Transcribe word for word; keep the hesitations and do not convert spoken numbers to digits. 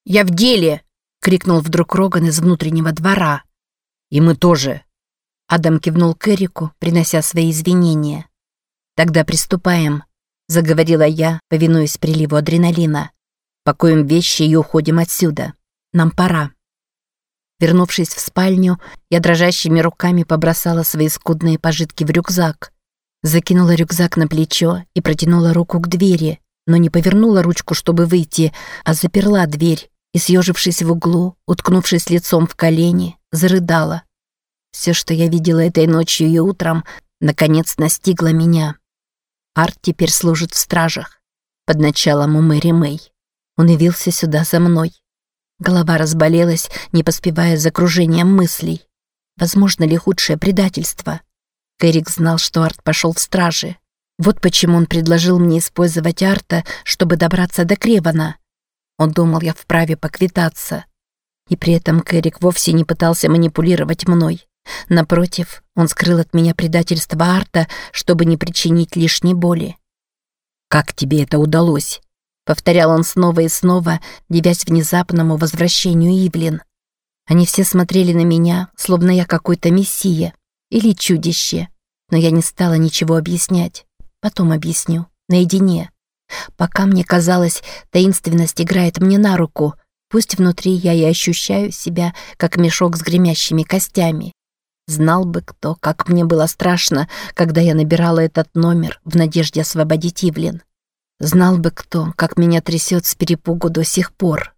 Я в деле!» — крикнул вдруг Роган из внутреннего двора. «И мы тоже!» Адам кивнул к Эрику, принося свои извинения. «Тогда приступаем», — заговорила я, повинуясь приливу адреналина. «Пакуем вещи и уходим отсюда. Нам пора». Вернувшись в спальню, я дрожащими руками побросала свои скудные пожитки в рюкзак. Закинула рюкзак на плечо и протянула руку к двери, но не повернула ручку, чтобы выйти, а заперла дверь и, съежившись в углу, уткнувшись лицом в колени, зарыдала. Все, что я видела этой ночью и утром, наконец настигло меня. Арт теперь служит в стражах, под началом у Мэри Мэй. Он явился сюда за мной. Голова разболелась, не поспевая за кружением мыслей. Возможно ли худшее предательство? Эрик знал, что Арт пошел в стражи. Вот почему он предложил мне использовать Арта, чтобы добраться до Кревана. Он думал, я вправе поквитаться. И при этом Эрик вовсе не пытался манипулировать мной. Напротив, он скрыл от меня предательство Арта, чтобы не причинить лишней боли. «Как тебе это удалось?» — повторял он снова и снова, дивясь внезапному возвращению Ивлин. Они все смотрели на меня, словно я какой-то мессия или чудище, но я не стала ничего объяснять. Потом объясню, наедине. Пока мне казалось, таинственность играет мне на руку, пусть внутри я и ощущаю себя, как мешок с гремящими костями. Знал бы кто, как мне было страшно, когда я набирала этот номер в надежде освободить Ивлин. Знал бы кто, как меня трясет с перепугу до сих пор.